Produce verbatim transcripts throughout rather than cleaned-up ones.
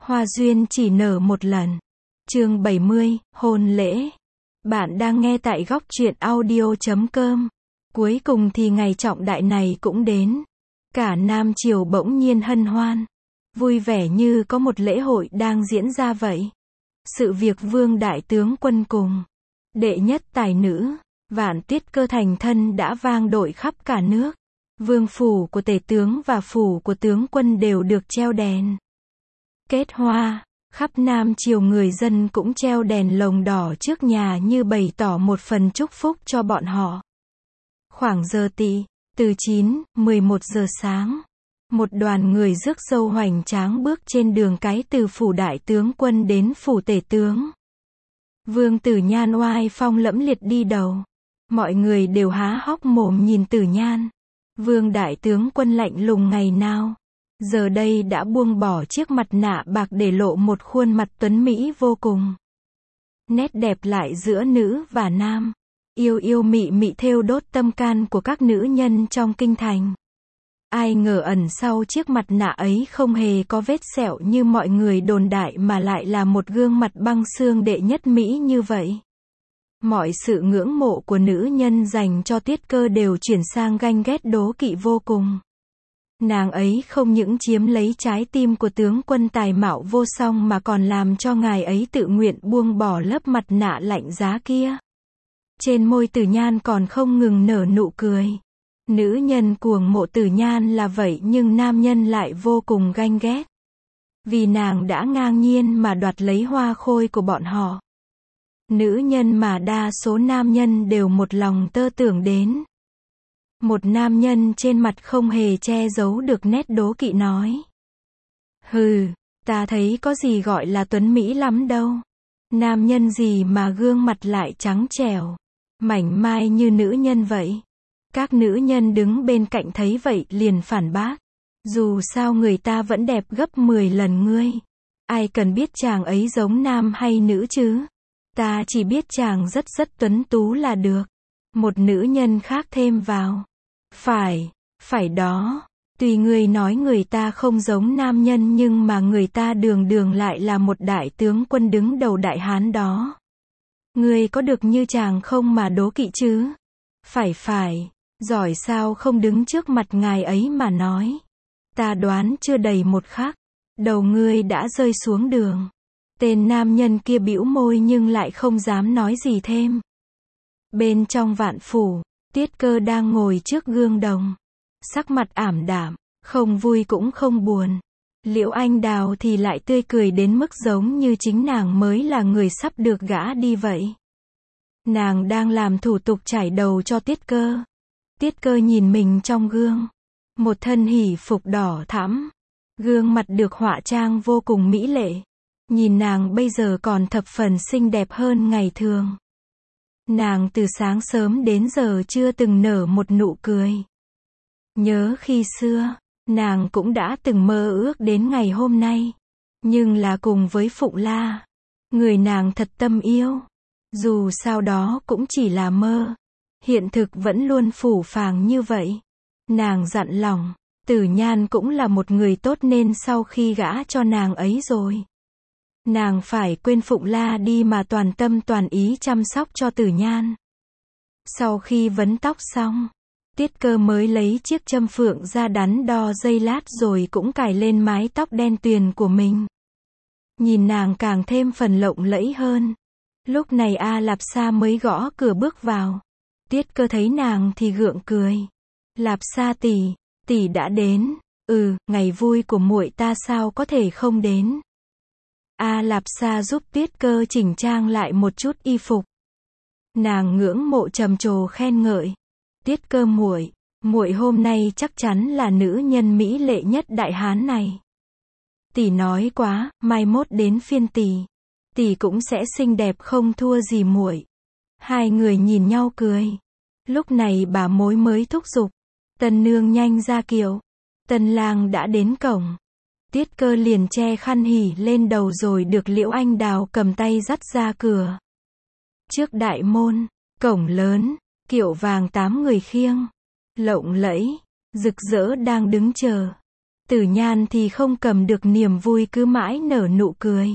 Hoa duyên chỉ nở một lần. Chương bảy mươi, hôn lễ. Bạn đang nghe tại góc truyện audio chấm com. Cuối cùng thì ngày trọng đại này cũng đến. Cả Nam Triều bỗng nhiên hân hoan. Vui vẻ như có một lễ hội đang diễn ra vậy. Sự việc Vương Đại Tướng Quân cùng đệ nhất tài nữ, Vạn Tiết Cơ thành thân đã vang dội khắp cả nước. Vương phủ của tể tướng và phủ của tướng quân đều được treo đèn kết hoa, khắp Nam Triều người dân cũng treo đèn lồng đỏ trước nhà như bày tỏ một phần chúc phúc cho bọn họ. Khoảng giờ tỵ, từ chín, mười một giờ sáng, một đoàn người rước dâu hoành tráng bước trên đường cái từ phủ đại tướng quân đến phủ tể tướng. Vương Tử Nhan oai phong lẫm liệt đi đầu. Mọi người đều há hốc mồm nhìn Tử Nhan. Vương đại tướng quân lạnh lùng ngày nào, giờ đây đã buông bỏ chiếc mặt nạ bạc để lộ một khuôn mặt tuấn mỹ vô cùng. Nét đẹp lại giữa nữ và nam, yêu yêu mị mị thêu đốt tâm can của các nữ nhân trong kinh thành. Ai ngờ ẩn sau chiếc mặt nạ ấy không hề có vết sẹo như mọi người đồn đại mà lại là một gương mặt băng xương đệ nhất mỹ như vậy. Mọi sự ngưỡng mộ của nữ nhân dành cho Tiết Cơ đều chuyển sang ganh ghét đố kỵ vô cùng. Nàng ấy không những chiếm lấy trái tim của tướng quân tài mạo vô song mà còn làm cho ngài ấy tự nguyện buông bỏ lớp mặt nạ lạnh giá kia. Trên môi Tử Nhan còn không ngừng nở nụ cười. Nữ nhân cuồng mộ Tử Nhan là vậy nhưng nam nhân lại vô cùng ganh ghét. Vì nàng đã ngang nhiên mà đoạt lấy hoa khôi của bọn họ. Nữ nhân mà đa số nam nhân đều một lòng tơ tưởng đến. Một nam nhân trên mặt không hề che giấu được nét đố kỵ nói. Hừ, ta thấy có gì gọi là tuấn mỹ lắm đâu. Nam nhân gì mà gương mặt lại trắng trẻo, mảnh mai như nữ nhân vậy. Các nữ nhân đứng bên cạnh thấy vậy liền phản bác. Dù sao người ta vẫn đẹp gấp mười lần ngươi. Ai cần biết chàng ấy giống nam hay nữ chứ? Ta chỉ biết chàng rất rất tuấn tú là được. Một nữ nhân khác thêm vào. Phải, phải đó. Tuy ngươi nói người ta không giống nam nhân nhưng mà người ta đường đường lại là một đại tướng quân đứng đầu Đại Hán đó. Ngươi có được như chàng không mà đố kỵ chứ? Phải phải, giỏi sao không đứng trước mặt ngài ấy mà nói. Ta đoán chưa đầy một khắc, đầu ngươi đã rơi xuống đường. Tên nam nhân kia bĩu môi nhưng lại không dám nói gì thêm. Bên trong Vạn phủ, Tiết Cơ đang ngồi trước gương đồng. Sắc mặt ảm đạm, không vui cũng không buồn. Liễu Anh Đào thì lại tươi cười đến mức giống như chính nàng mới là người sắp được gả đi vậy. Nàng đang làm thủ tục trải đầu cho Tiết Cơ. Tiết Cơ nhìn mình trong gương. Một thân hỷ phục đỏ thẫm. Gương mặt được họa trang vô cùng mỹ lệ. Nhìn nàng bây giờ còn thập phần xinh đẹp hơn ngày thường. Nàng từ sáng sớm đến giờ chưa từng nở một nụ cười. Nhớ khi xưa, nàng cũng đã từng mơ ước đến ngày hôm nay. Nhưng là cùng với Phụng La. Người nàng thật tâm yêu. Dù sao đó cũng chỉ là mơ. Hiện thực vẫn luôn phủ phàng như vậy. Nàng dặn lòng, Tử Nhan cũng là một người tốt nên sau khi gả cho nàng ấy rồi. Nàng phải quên Phụng La đi mà toàn tâm toàn ý chăm sóc cho Tử Nhan. Sau khi vấn tóc xong, Tiết Cơ mới lấy chiếc châm phượng ra đắn đo giây lát rồi cũng cài lên mái tóc đen tuyền của mình. Nhìn nàng càng thêm phần lộng lẫy hơn. Lúc này A Lạp Sa mới gõ cửa bước vào. Tiết Cơ thấy nàng thì gượng cười. Lạp Sa tỷ, tỷ đã đến. Ừ, ngày vui của muội ta sao có thể không đến. A Lạp Sa giúp Tiết Cơ chỉnh trang lại một chút y phục. Nàng ngưỡng mộ trầm trồ khen ngợi. Tiết Cơ muội, muội hôm nay chắc chắn là nữ nhân mỹ lệ nhất Đại Hán này. Tỷ nói quá, mai mốt đến phiên tỷ, tỷ cũng sẽ xinh đẹp không thua gì muội. Hai người nhìn nhau cười. Lúc này bà mối mới thúc giục. Tân nương nhanh ra kiệu. Tân lang đã đến cổng. Tiết Cơ liền che khăn hỉ lên đầu rồi được Liễu Anh Đào cầm tay dắt ra cửa. Trước đại môn, cổng lớn, kiệu vàng tám người khiêng, lộng lẫy, rực rỡ đang đứng chờ. Tử Nhan thì không cầm được niềm vui cứ mãi nở nụ cười.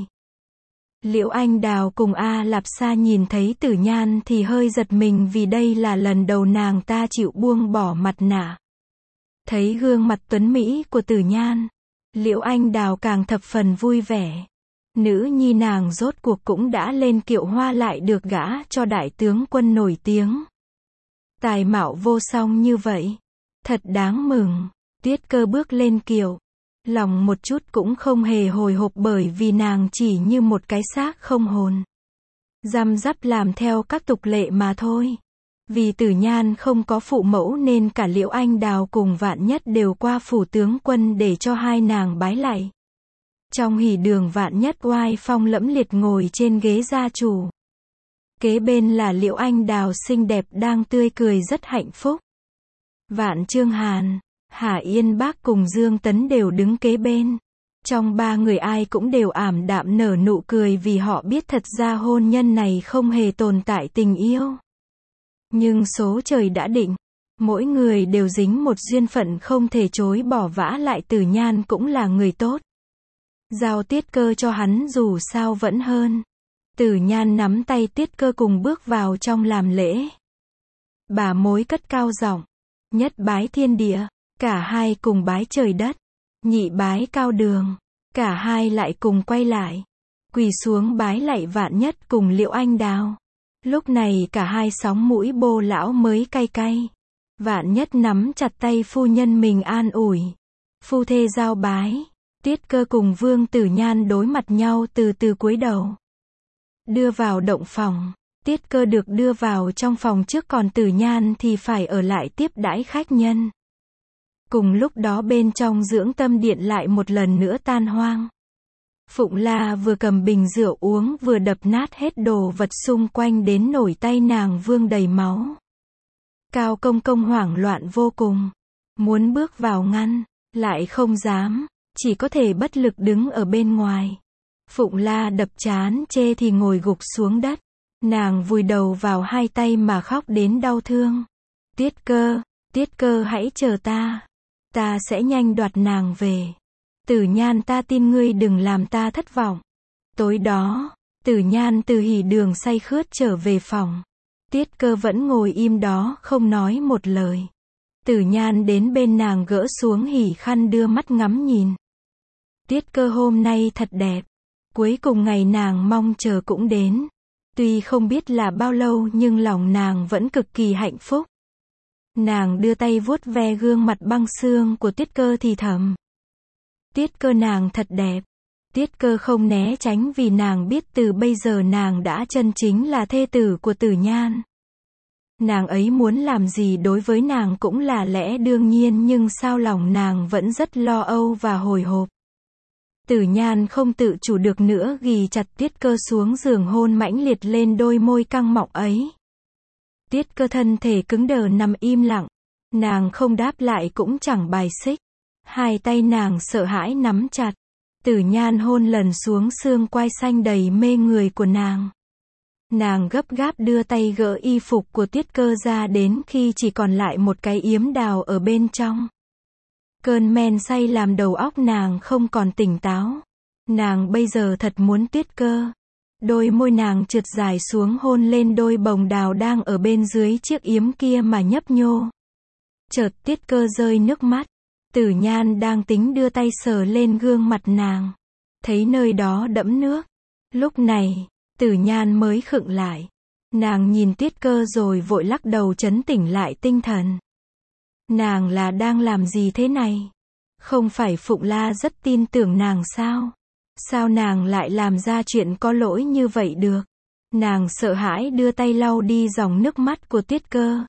Liễu Anh Đào cùng A Lạp Sa nhìn thấy Tử Nhan thì hơi giật mình vì đây là lần đầu nàng ta chịu buông bỏ mặt nạ. Thấy gương mặt tuấn mỹ của Tử Nhan, Liễu Anh Đào càng thập phần vui vẻ. Nữ nhi nàng rốt cuộc cũng đã lên kiệu hoa lại được gả cho đại tướng quân nổi tiếng. Tài mạo vô song như vậy, thật đáng mừng. Tiết Cơ bước lên kiệu, lòng một chút cũng không hề hồi hộp bởi vì nàng chỉ như một cái xác không hồn. Răm rắp làm theo các tục lệ mà thôi. Vì Tử Nhan không có phụ mẫu nên cả Liễu Anh Đào cùng Vạn Nhất đều qua phủ tướng quân để cho hai nàng bái lạy. Trong hỉ đường Vạn Nhất oai phong lẫm liệt ngồi trên ghế gia chủ. Kế bên là Liễu Anh Đào xinh đẹp đang tươi cười rất hạnh phúc. Vạn Trương Hàn, Hà Yên Bác cùng Dương Tấn đều đứng kế bên. Trong ba người ai cũng đều ảm đạm nở nụ cười vì họ biết thật ra hôn nhân này không hề tồn tại tình yêu. Nhưng số trời đã định, mỗi người đều dính một duyên phận không thể chối bỏ, vả lại Tử Nhan cũng là người tốt. Giao Tiết Cơ cho hắn dù sao vẫn hơn. Tử Nhan nắm tay Tiết Cơ cùng bước vào trong làm lễ. Bà mối cất cao giọng, nhất bái thiên địa, cả hai cùng bái trời đất, nhị bái cao đường, cả hai lại cùng quay lại, quỳ xuống bái lạy Vạn Nhất cùng Liễu Anh Đào. Lúc này cả hai sóng mũi Bô lão mới cay cay. Vạn Nhất nắm chặt tay phu nhân mình an ủi. Phu thê giao bái. Tiết Cơ cùng Vương Tử Nhan đối mặt nhau từ từ cúi đầu. Đưa vào động phòng. Tiết Cơ được đưa vào trong phòng trước, còn Tử Nhan thì phải ở lại tiếp đãi khách nhân. Cùng lúc đó bên trong dưỡng tâm điện lại một lần nữa tan hoang. Phụng La vừa cầm bình rượu uống vừa đập nát hết đồ vật xung quanh đến nổi tay nàng vương đầy máu. Cao Công Công hoảng loạn vô cùng. Muốn bước vào ngăn, lại không dám, chỉ có thể bất lực đứng ở bên ngoài. Phụng La đập chán chê thì ngồi gục xuống đất. Nàng vùi đầu vào hai tay mà khóc đến đau thương. Tiết Cơ, Tiết Cơ hãy chờ ta. Ta sẽ nhanh đoạt nàng về. Tử Nhan, ta tin ngươi đừng làm ta thất vọng. Tối đó, Tử Nhan từ hỉ đường say khướt trở về phòng. Tiết Cơ vẫn ngồi im đó không nói một lời. Tử Nhan đến bên nàng gỡ xuống hỉ khăn đưa mắt ngắm nhìn. Tiết Cơ hôm nay thật đẹp. Cuối cùng ngày nàng mong chờ cũng đến. Tuy không biết là bao lâu nhưng lòng nàng vẫn cực kỳ hạnh phúc. Nàng đưa tay vuốt ve gương mặt băng xương của Tiết Cơ thì thầm. Tiết Cơ nàng thật đẹp. Tiết Cơ không né tránh vì nàng biết từ bây giờ nàng đã chân chính là thê tử của Tử Nhan. Nàng ấy muốn làm gì đối với nàng cũng là lẽ đương nhiên, nhưng sao lòng nàng vẫn rất lo âu và hồi hộp. Tử Nhan không tự chủ được nữa ghì chặt Tiết Cơ xuống giường, hôn mãnh liệt lên đôi môi căng mọng ấy. Tiết Cơ thân thể cứng đờ nằm im lặng. Nàng không đáp lại cũng chẳng bài xích. Hai tay nàng sợ hãi nắm chặt. Tử Nhan hôn lần xuống xương quai xanh đầy mê người của nàng. Nàng gấp gáp đưa tay gỡ y phục của Tiết Cơ ra đến khi chỉ còn lại một cái yếm đào ở bên trong. Cơn men say làm đầu óc nàng không còn tỉnh táo. Nàng bây giờ thật muốn Tiết Cơ. Đôi môi nàng trượt dài xuống hôn lên đôi bồng đào đang ở bên dưới chiếc yếm kia mà nhấp nhô. Chợt Tiết Cơ rơi nước mắt. Tử Nhan đang tính đưa tay sờ lên gương mặt nàng. Thấy nơi đó đẫm nước. Lúc này, Tử Nhan mới khựng lại. Nàng nhìn Tiết Cơ rồi vội lắc đầu trấn tĩnh lại tinh thần. Nàng là đang làm gì thế này? Không phải Phụng La rất tin tưởng nàng sao? Sao nàng lại làm ra chuyện có lỗi như vậy được? Nàng sợ hãi đưa tay lau đi dòng nước mắt của Tiết Cơ.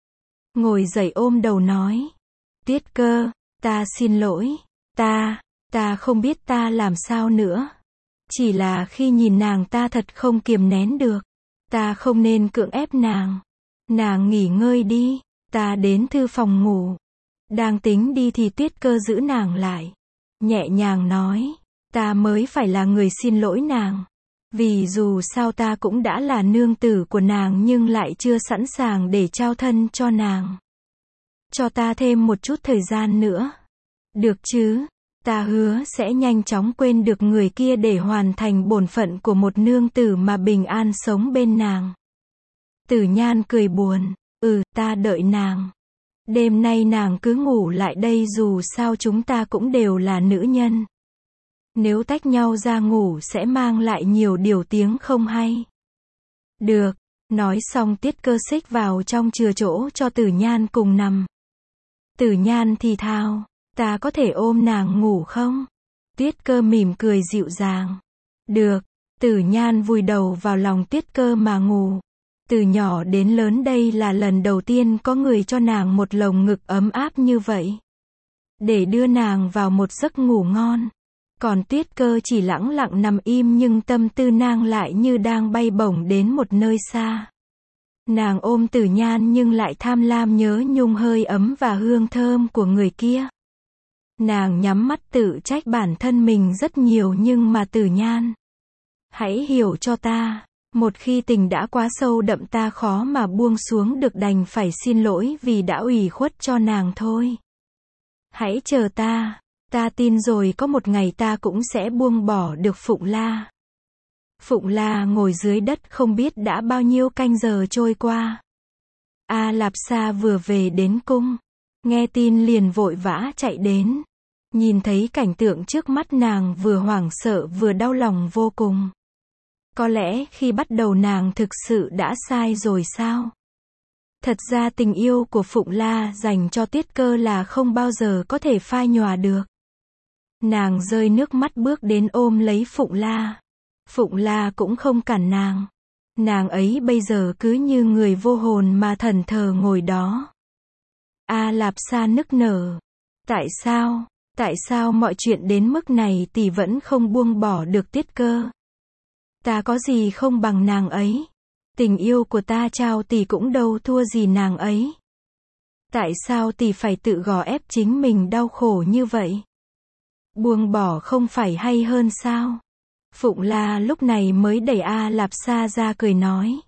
Ngồi dậy ôm đầu nói. Tiết Cơ, ta xin lỗi. Ta, ta không biết ta làm sao nữa. Chỉ là khi nhìn nàng ta thật không kiềm nén được. Ta không nên cưỡng ép nàng. Nàng nghỉ ngơi đi. Ta đến thư phòng ngủ. Đang tính đi thì Tiết Cơ giữ nàng lại. Nhẹ nhàng nói. Ta mới phải là người xin lỗi nàng. Vì dù sao ta cũng đã là nương tử của nàng nhưng lại chưa sẵn sàng để trao thân cho nàng. Cho ta thêm một chút thời gian nữa. Được chứ? Ta hứa sẽ nhanh chóng quên được người kia để hoàn thành bổn phận của một nương tử mà bình an sống bên nàng. Tử Nhan cười buồn, ừ, ta đợi nàng. Đêm nay nàng cứ ngủ lại đây, dù sao chúng ta cũng đều là nữ nhân. Nếu tách nhau ra ngủ sẽ mang lại nhiều điều tiếng không hay. Được, nói xong Tiết Cơ xích vào trong chừa chỗ cho Tử Nhan cùng nằm. Tử Nhan thì thào, ta có thể ôm nàng ngủ không? Tiết Cơ mỉm cười dịu dàng. Được, Tử Nhan vùi đầu vào lòng Tiết Cơ mà ngủ. Từ nhỏ đến lớn đây là lần đầu tiên có người cho nàng một lồng ngực ấm áp như vậy. Để đưa nàng vào một giấc ngủ ngon. Còn Tiết Cơ chỉ lẳng lặng nằm im, nhưng tâm tư nàng lại như đang bay bổng đến một nơi xa. Nàng ôm Tử Nhan nhưng lại tham lam nhớ nhung hơi ấm và hương thơm của người kia. Nàng nhắm mắt tự trách bản thân mình rất nhiều, nhưng mà Tử Nhan, hãy hiểu cho ta, một khi tình đã quá sâu đậm ta khó mà buông xuống được, đành phải xin lỗi vì đã ủy khuất cho nàng thôi. Hãy chờ ta, ta tin rồi có một ngày ta cũng sẽ buông bỏ được Phụng La. Phụng La ngồi dưới đất không biết đã bao nhiêu canh giờ trôi qua. A Lạp Sa vừa về đến cung, nghe tin liền vội vã chạy đến. Nhìn thấy cảnh tượng trước mắt nàng vừa hoảng sợ vừa đau lòng vô cùng. Có lẽ khi bắt đầu nàng thực sự đã sai rồi sao? Thật ra tình yêu của Phụng La dành cho Tiết Cơ là không bao giờ có thể phai nhòa được. Nàng rơi nước mắt bước đến ôm lấy Phụng La. Phụng La cũng không cản nàng. Nàng ấy bây giờ cứ như người vô hồn mà thẫn thờ ngồi đó. A Lạp Sa nức nở. Tại sao, tại sao mọi chuyện đến mức này tỷ vẫn không buông bỏ được Tiết Cơ? Ta có gì không bằng nàng ấy. Tình yêu của ta trao tỷ cũng đâu thua gì nàng ấy. Tại sao tỷ phải tự gò ép chính mình đau khổ như vậy? Buông bỏ không phải hay hơn sao? Phụng La lúc này mới đẩy A Lạp Sa ra cười nói.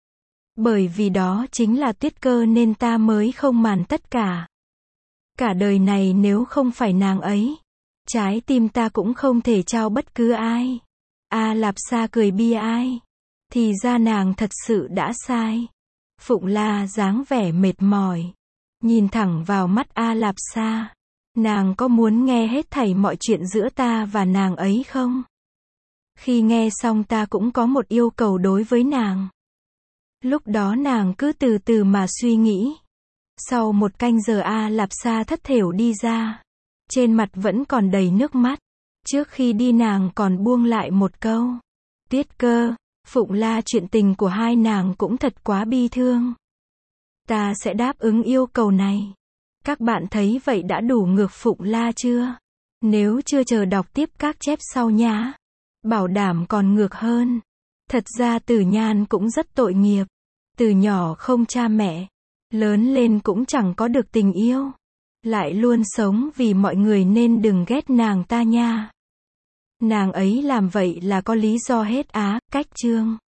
Bởi vì đó chính là Tiết Cơ nên ta mới không màng tất cả. Cả đời này nếu không phải nàng ấy, trái tim ta cũng không thể trao bất cứ ai. A Lạp Sa cười bi ai. Thì ra nàng thật sự đã sai. Phụng La dáng vẻ mệt mỏi, nhìn thẳng vào mắt A Lạp Sa. Nàng có muốn nghe hết thảy mọi chuyện giữa ta và nàng ấy không? Khi nghe xong ta cũng có một yêu cầu đối với nàng. Lúc đó nàng cứ từ từ mà suy nghĩ. Sau một canh giờ A Lạp Sa thất thểu đi ra. Trên mặt vẫn còn đầy nước mắt. Trước khi đi nàng còn buông lại một câu. Tiết Cơ, Phụng La, chuyện tình của hai nàng cũng thật quá bi thương. Ta sẽ đáp ứng yêu cầu này. Các bạn thấy vậy đã đủ ngược Phụng La chưa? Nếu chưa chờ đọc tiếp các chép sau nhá. Bảo đảm còn ngược hơn. Thật ra Tử Nhan cũng rất tội nghiệp. Từ nhỏ không cha mẹ, lớn lên cũng chẳng có được tình yêu. Lại luôn sống vì mọi người nên đừng ghét nàng ta nha. Nàng ấy làm vậy là có lý do hết á, cách chương.